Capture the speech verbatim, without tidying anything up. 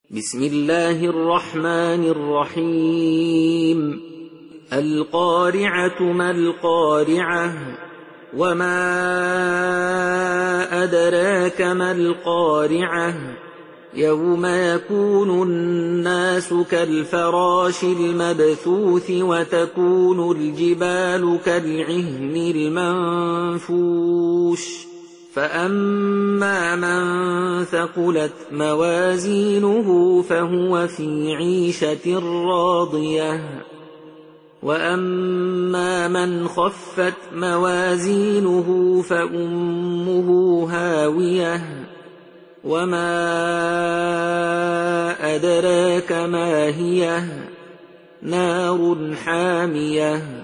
بسم الله الرحمن الرحيم القارعة ما القارعة وما أدراك ما القارعة يوم يكون الناس كالفراش المبثوث وتكون الجبال كالعهن المنفوش فأما من ثقلت موازينه فهو في عيشة راضية وأما من خفت موازينه فأمه هاوية وما أدراك ما هي نار حامية